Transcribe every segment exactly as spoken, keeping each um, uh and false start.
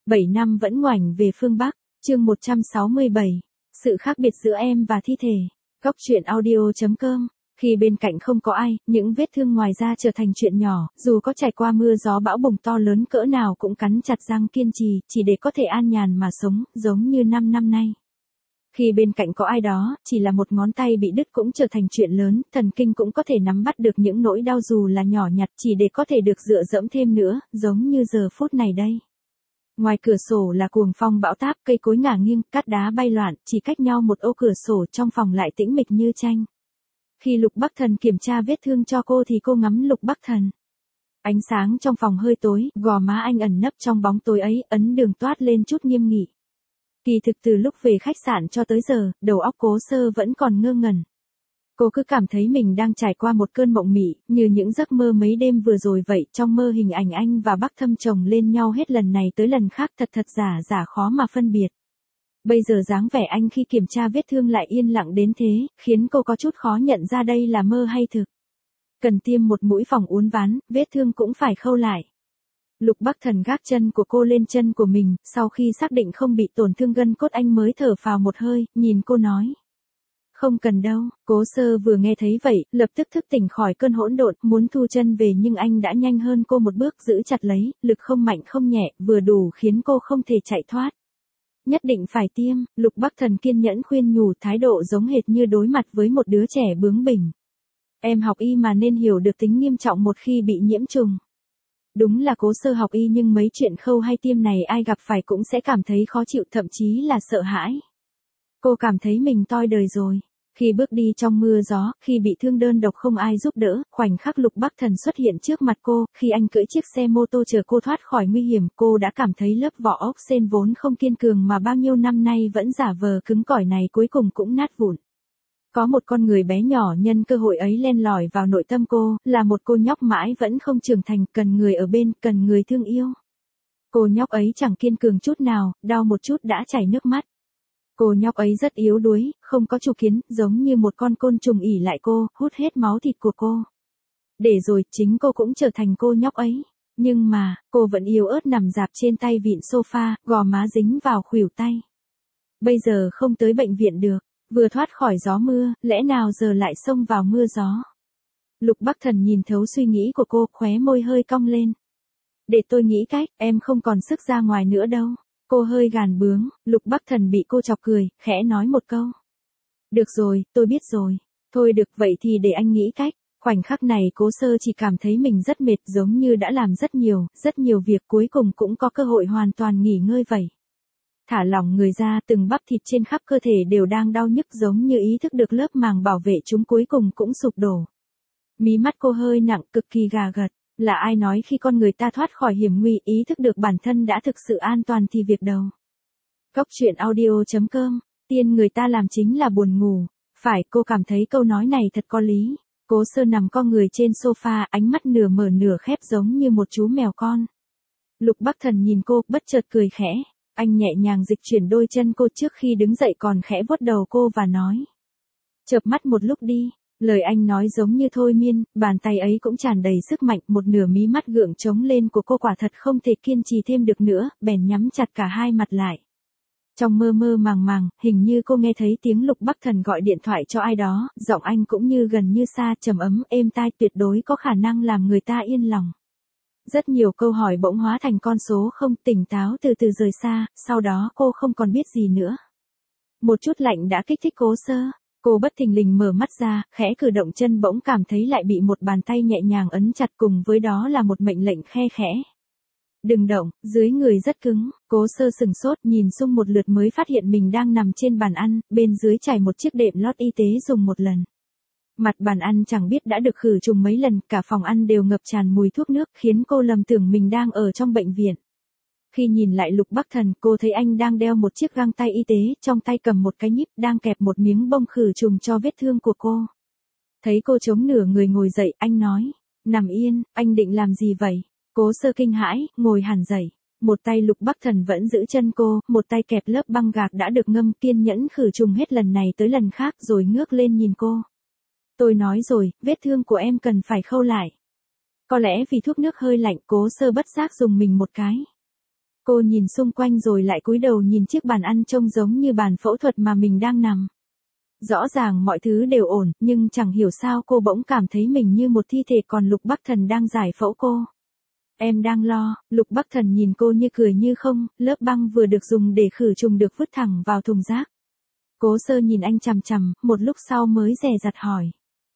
bảy năm vẫn ngoảnh về phương Bắc, chương một trăm sáu mươi bảy. Sự khác biệt giữa em và thi thể. Góc truyện audio chấm com. Khi bên cạnh không có ai, những vết thương ngoài ra trở thành chuyện nhỏ, dù có trải qua mưa gió bão bùng to lớn cỡ nào cũng cắn chặt răng kiên trì, chỉ để có thể an nhàn mà sống, giống như năm năm nay. Khi bên cạnh có ai đó, chỉ là một ngón tay bị đứt cũng trở thành chuyện lớn, thần kinh cũng có thể nắm bắt được những nỗi đau dù là nhỏ nhặt chỉ để có thể được dựa dẫm thêm nữa, giống như giờ phút này đây. Ngoài cửa sổ là cuồng phong bão táp, cây cối ngả nghiêng, cát đá bay loạn, chỉ cách nhau một ô cửa sổ trong phòng lại tĩnh mịch như tranh. Khi Lục Bắc Thần kiểm tra vết thương cho cô thì cô ngắm Lục Bắc Thần. Ánh sáng trong phòng hơi tối, gò má anh ẩn nấp trong bóng tối ấy, ấn đường toát lên chút nghiêm nghị. Kỳ thực từ lúc về khách sạn cho tới giờ, đầu óc Cố Sơ vẫn còn ngơ ngẩn. Cô cứ cảm thấy mình đang trải qua một cơn mộng mị, như những giấc mơ mấy đêm vừa rồi vậy, trong mơ hình ảnh anh và Bắc Thâm chồng lên nhau hết lần này tới lần khác, thật thật giả giả khó mà phân biệt. Bây giờ dáng vẻ anh khi kiểm tra vết thương lại yên lặng đến thế, khiến cô có chút khó nhận ra đây là mơ hay thực. Cần tiêm một mũi phòng uốn ván, vết thương cũng phải khâu lại. Lục Bắc Thần gác chân của cô lên chân của mình, sau khi xác định không bị tổn thương gân cốt anh mới thở phào một hơi, nhìn cô nói. Không cần đâu. Cố Sơ vừa nghe thấy vậy, lập tức thức tỉnh khỏi cơn hỗn độn, muốn thu chân về nhưng anh đã nhanh hơn cô một bước, giữ chặt lấy, lực không mạnh không nhẹ, vừa đủ khiến cô không thể chạy thoát. Nhất định phải tiêm. Lục Bắc Thần kiên nhẫn khuyên nhủ, thái độ giống hệt như đối mặt với một đứa trẻ bướng bỉnh. Em học y mà nên hiểu được tính nghiêm trọng một khi bị nhiễm trùng. Đúng là Cố Sơ học y nhưng mấy chuyện khâu hay tiêm này ai gặp phải cũng sẽ cảm thấy khó chịu, thậm chí là sợ hãi. Cô cảm thấy mình toi đời rồi. Khi bước đi trong mưa gió, khi bị thương đơn độc không ai giúp đỡ, khoảnh khắc Lục Bắc Thần xuất hiện trước mặt cô, khi anh cưỡi chiếc xe mô tô chờ cô thoát khỏi nguy hiểm, cô đã cảm thấy lớp vỏ ốc sên vốn không kiên cường mà bao nhiêu năm nay vẫn giả vờ cứng cỏi này cuối cùng cũng nát vụn. Có một con người bé nhỏ nhân cơ hội ấy len lỏi vào nội tâm cô, là một cô nhóc mãi vẫn không trưởng thành, cần người ở bên, cần người thương yêu. Cô nhóc ấy chẳng kiên cường chút nào, đau một chút đã chảy nước mắt. Cô nhóc ấy rất yếu đuối, không có chủ kiến, giống như một con côn trùng ỉ lại cô, hút hết máu thịt của cô. Để rồi, chính cô cũng trở thành cô nhóc ấy. Nhưng mà, cô vẫn yếu ớt nằm rạp trên tay vịn sofa, gò má dính vào khuỷu tay. Bây giờ không tới bệnh viện được, vừa thoát khỏi gió mưa, lẽ nào giờ lại xông vào mưa gió. Lục Bắc Thần nhìn thấu suy nghĩ của cô, khóe môi hơi cong lên. Để tôi nghĩ cách, em không còn sức ra ngoài nữa đâu. Cô hơi gàn bướng, Lục Bắc Thần bị cô chọc cười, khẽ nói một câu. Được rồi, tôi biết rồi. Thôi được vậy thì để anh nghĩ cách. Khoảnh khắc này Cố Sơ chỉ cảm thấy mình rất mệt, giống như đã làm rất nhiều, rất nhiều việc, cuối cùng cũng có cơ hội hoàn toàn nghỉ ngơi vậy. Thả lỏng người ra, từng bắp thịt trên khắp cơ thể đều đang đau nhức, giống như ý thức được lớp màng bảo vệ chúng cuối cùng cũng sụp đổ. Mí mắt cô hơi nặng, cực kỳ gà gật. Là ai nói khi con người ta thoát khỏi hiểm nguy, ý thức được bản thân đã thực sự an toàn thì việc đầu. Góc truyện audio chấm com. Tiên người ta làm chính là buồn ngủ. Phải, cô cảm thấy câu nói này thật có lý. Cố Sơ nằm co người trên sofa, ánh mắt nửa mở nửa khép giống như một chú mèo con. Lục Bắc Thần nhìn cô, bất chợt cười khẽ. Anh nhẹ nhàng dịch chuyển đôi chân cô trước khi đứng dậy, còn khẽ vuốt đầu cô và nói. Chợp mắt một lúc đi. Lời anh nói giống như thôi miên, bàn tay ấy cũng tràn đầy sức mạnh, một nửa mí mắt gượng trống lên của cô quả thật không thể kiên trì thêm được nữa, bèn nhắm chặt cả hai mặt lại. Trong mơ mơ màng màng, hình như cô nghe thấy tiếng Lục Bắc Thần gọi điện thoại cho ai đó, giọng anh cũng như gần như xa, trầm ấm, êm tai, tuyệt đối có khả năng làm người ta yên lòng. Rất nhiều câu hỏi bỗng hóa thành con số không, tỉnh táo từ từ rời xa, sau đó cô không còn biết gì nữa. Một chút lạnh đã kích thích Cố Sơ. Cô bất thình lình mở mắt ra, khẽ cử động chân bỗng cảm thấy lại bị một bàn tay nhẹ nhàng ấn chặt, cùng với đó là một mệnh lệnh khe khẽ. Đừng động, dưới người rất cứng. Cố Sơ sừng sốt, nhìn xung một lượt mới phát hiện mình đang nằm trên bàn ăn, bên dưới trải một chiếc đệm lót y tế dùng một lần. Mặt bàn ăn chẳng biết đã được khử trùng mấy lần, cả phòng ăn đều ngập tràn mùi thuốc nước, khiến cô lầm tưởng mình đang ở trong bệnh viện. Khi nhìn lại Lục Bắc Thần, cô thấy anh đang đeo một chiếc găng tay y tế, trong tay cầm một cái nhíp, đang kẹp một miếng bông khử trùng cho vết thương của cô. Thấy cô chống nửa người ngồi dậy, anh nói, nằm yên, anh định làm gì vậy? Cố Sơ kinh hãi, ngồi hẳn dậy. Một tay Lục Bắc Thần vẫn giữ chân cô, một tay kẹp lớp băng gạc đã được ngâm, kiên nhẫn khử trùng hết lần này tới lần khác, rồi ngước lên nhìn cô. Tôi nói rồi, vết thương của em cần phải khâu lại. Có lẽ vì thuốc nước hơi lạnh, Cố Sơ bất giác dùng mình một cái. Cô nhìn xung quanh rồi lại cúi đầu nhìn chiếc bàn ăn trông giống như bàn phẫu thuật mà mình đang nằm. Rõ ràng mọi thứ đều ổn, nhưng chẳng hiểu sao cô bỗng cảm thấy mình như một thi thể còn Lục Bắc Thần đang giải phẫu cô. Em đang lo, Lục Bắc Thần nhìn cô như cười như không, lớp băng vừa được dùng để khử trùng được vứt thẳng vào thùng rác. Cố Sơ nhìn anh chằm chằm, một lúc sau mới dè dặt hỏi.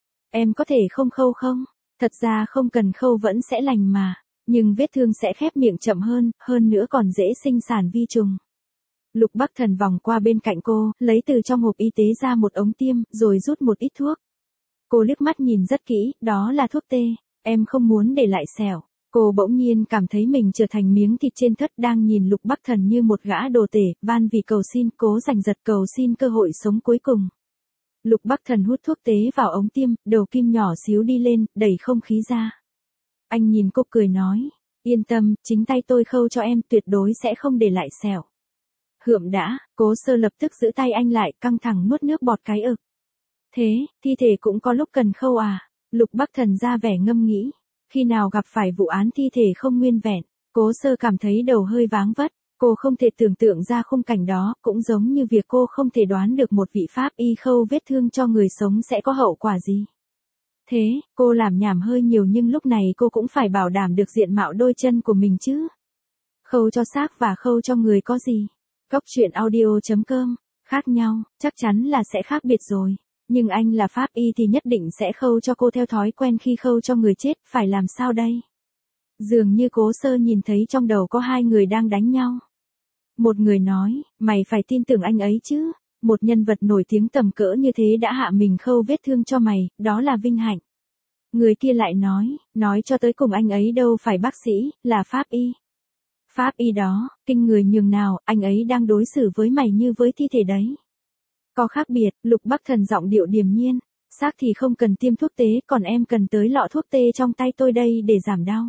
Em có thể không khâu không? Thật ra không cần khâu vẫn sẽ lành mà, nhưng vết thương sẽ khép miệng chậm hơn, hơn nữa còn dễ sinh sản vi trùng. Lục Bắc Thần vòng qua bên cạnh cô, lấy từ trong hộp y tế ra một ống tiêm, rồi rút một ít thuốc. Cô liếc mắt nhìn rất kỹ, đó là thuốc tê, em không muốn để lại sẹo. Cô bỗng nhiên cảm thấy mình trở thành miếng thịt trên thớt đang nhìn Lục Bắc Thần như một gã đồ tể, van vì cầu xin, cố giành giật cầu xin cơ hội sống cuối cùng. Lục Bắc Thần hút thuốc tế vào ống tiêm, đầu kim nhỏ xíu đi lên, đẩy không khí ra. Anh nhìn cô cười nói, yên tâm, chính tay tôi khâu cho em, tuyệt đối sẽ không để lại sẹo. Hượm đã, Cố Sơ lập tức giữ tay anh lại, căng thẳng nuốt nước bọt cái ực. Thế, thi thể cũng có lúc cần khâu à? Lục Bắc Thần ra vẻ ngâm nghĩ. Khi nào gặp phải vụ án thi thể không nguyên vẹn, Cố Sơ cảm thấy đầu hơi váng vất. Cô không thể tưởng tượng ra khung cảnh đó, cũng giống như việc cô không thể đoán được một vị pháp y khâu vết thương cho người sống sẽ có hậu quả gì. Thế, cô làm nhảm hơi nhiều nhưng lúc này cô cũng phải bảo đảm được diện mạo đôi chân của mình chứ. Khâu cho xác và khâu cho người có gì? Góc truyện audio chấm com, khác nhau, chắc chắn là sẽ khác biệt rồi. Nhưng anh là pháp y thì nhất định sẽ khâu cho cô theo thói quen khi khâu cho người chết, phải làm sao đây? Dường như Cố Sơ nhìn thấy trong đầu có hai người đang đánh nhau. Một người nói, mày phải tin tưởng anh ấy chứ, một nhân vật nổi tiếng tầm cỡ như thế đã hạ mình khâu vết thương cho mày, đó là vinh hạnh. Người kia lại nói, nói cho tới cùng anh ấy đâu phải bác sĩ, là pháp y. Pháp y đó, kinh người nhường nào, anh ấy đang đối xử với mày như với thi thể đấy. Có khác biệt, Lục Bắc Thần giọng điệu điềm nhiên, xác thì không cần tiêm thuốc tế, còn em cần tới lọ thuốc tê trong tay tôi đây để giảm đau.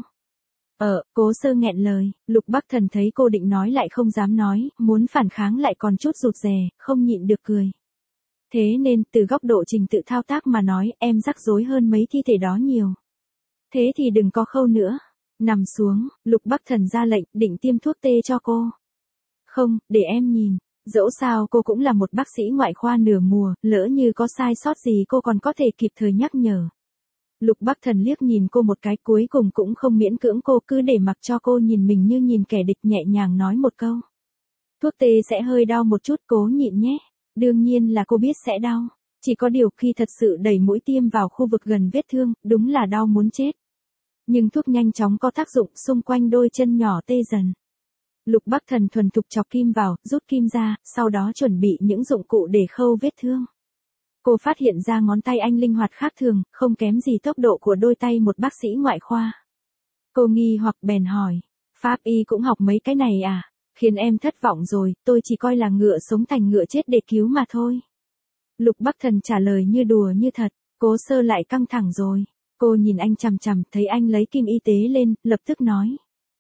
Ờ, Cố Sơ nghẹn lời, Lục Bắc Thần thấy cô định nói lại không dám nói, muốn phản kháng lại còn chút rụt rè, không nhịn được cười. Thế nên, từ góc độ trình tự thao tác mà nói, em rắc rối hơn mấy thi thể đó nhiều. Thế thì đừng có khâu nữa. Nằm xuống, Lục Bắc Thần ra lệnh, định tiêm thuốc tê cho cô. Không, để em nhìn. Dẫu sao cô cũng là một bác sĩ ngoại khoa nửa mùa, lỡ như có sai sót gì cô còn có thể kịp thời nhắc nhở. Lục Bắc Thần liếc nhìn cô một cái, cuối cùng cũng không miễn cưỡng cô, cứ để mặc cho cô nhìn mình như nhìn kẻ địch, nhẹ nhàng nói một câu. Thuốc tê sẽ hơi đau một chút, cố nhịn nhé. Đương nhiên là cô biết sẽ đau. Chỉ có điều khi thật sự đẩy mũi tiêm vào khu vực gần vết thương, đúng là đau muốn chết. Nhưng thuốc nhanh chóng có tác dụng, xung quanh đôi chân nhỏ tê dần. Lục Bắc Thần thuần thục chọc kim vào, rút kim ra, sau đó chuẩn bị những dụng cụ để khâu vết thương. Cô phát hiện ra ngón tay anh linh hoạt khác thường, không kém gì tốc độ của đôi tay một bác sĩ ngoại khoa. Cô nghi hoặc bèn hỏi, pháp y cũng học mấy cái này à? Khiến em thất vọng rồi, tôi chỉ coi là ngựa sống thành ngựa chết để cứu mà thôi. Lục Bắc Thần trả lời như đùa như thật, Cố Sơ lại căng thẳng rồi. Cô nhìn anh chằm chằm, thấy anh lấy kim y tế lên, lập tức nói.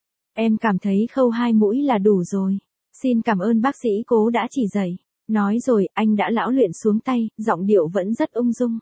Em cảm thấy khâu hai mũi là đủ rồi. Xin cảm ơn bác sĩ Cố đã chỉ dạy. Nói rồi, anh đã lão luyện xuống tay, giọng điệu vẫn rất ung dung.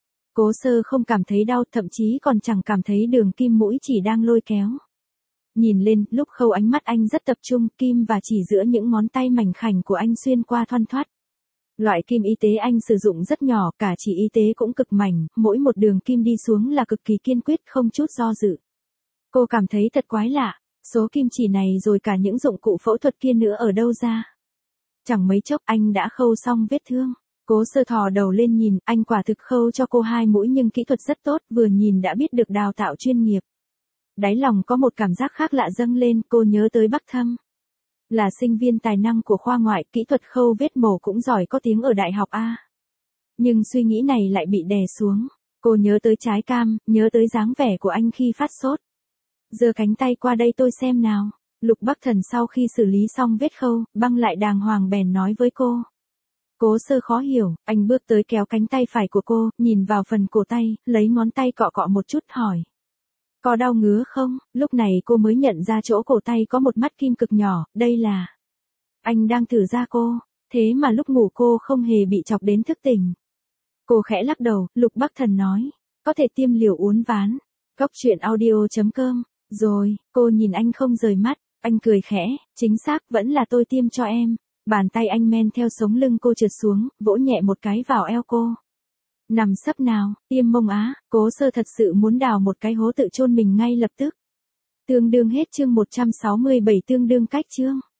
Cố Sơ không cảm thấy đau, thậm chí còn chẳng cảm thấy đường kim mũi chỉ đang lôi kéo. Nhìn lên, lúc khâu ánh mắt anh rất tập trung, kim và chỉ giữa những ngón tay mảnh khảnh của anh xuyên qua thoăn thoắt. Loại kim y tế anh sử dụng rất nhỏ, cả chỉ y tế cũng cực mảnh, mỗi một đường kim đi xuống là cực kỳ kiên quyết, không chút do dự. Cô cảm thấy thật quái lạ, số kim chỉ này rồi cả những dụng cụ phẫu thuật kia nữa ở đâu ra. Chẳng mấy chốc anh đã khâu xong vết thương. Cố Sơ thò đầu lên nhìn, anh quả thực khâu cho cô hai mũi nhưng kỹ thuật rất tốt, vừa nhìn đã biết được đào tạo chuyên nghiệp. Đáy lòng có một cảm giác khác lạ dâng lên, cô nhớ tới Bắc Thâm. Là sinh viên tài năng của khoa ngoại, kỹ thuật khâu vết mổ cũng giỏi, có tiếng ở đại học A. Nhưng suy nghĩ này lại bị đè xuống. Cô nhớ tới trái cam, nhớ tới dáng vẻ của anh khi phát sốt. Giơ cánh tay qua đây tôi xem nào. Lục Bắc Thần sau khi xử lý xong vết khâu, băng lại đàng hoàng bèn nói với cô. Cố Sơ khó hiểu, anh bước tới kéo cánh tay phải của cô, nhìn vào phần cổ tay, lấy ngón tay cọ cọ một chút hỏi. Có đau ngứa không? Lúc này cô mới nhận ra chỗ cổ tay có một mắt kim cực nhỏ, đây là... Anh đang thử ra cô, thế mà lúc ngủ cô không hề bị chọc đến thức tỉnh. Cô khẽ lắc đầu, Lục Bắc Thần nói, có thể tiêm liều uốn ván. Góc truyện audio chấm com. Rồi, cô nhìn anh không rời mắt, Anh cười khẽ, chính xác, vẫn là tôi tiêm cho em. Bàn tay anh men theo sống lưng cô trượt xuống, vỗ nhẹ một cái vào eo cô. Nằm sấp nào, tiêm mông á, Cố Sơ thật sự muốn đào một cái hố tự chôn mình ngay lập tức. Tương đương hết chương một trăm sáu mươi bảy tương đương cách chương.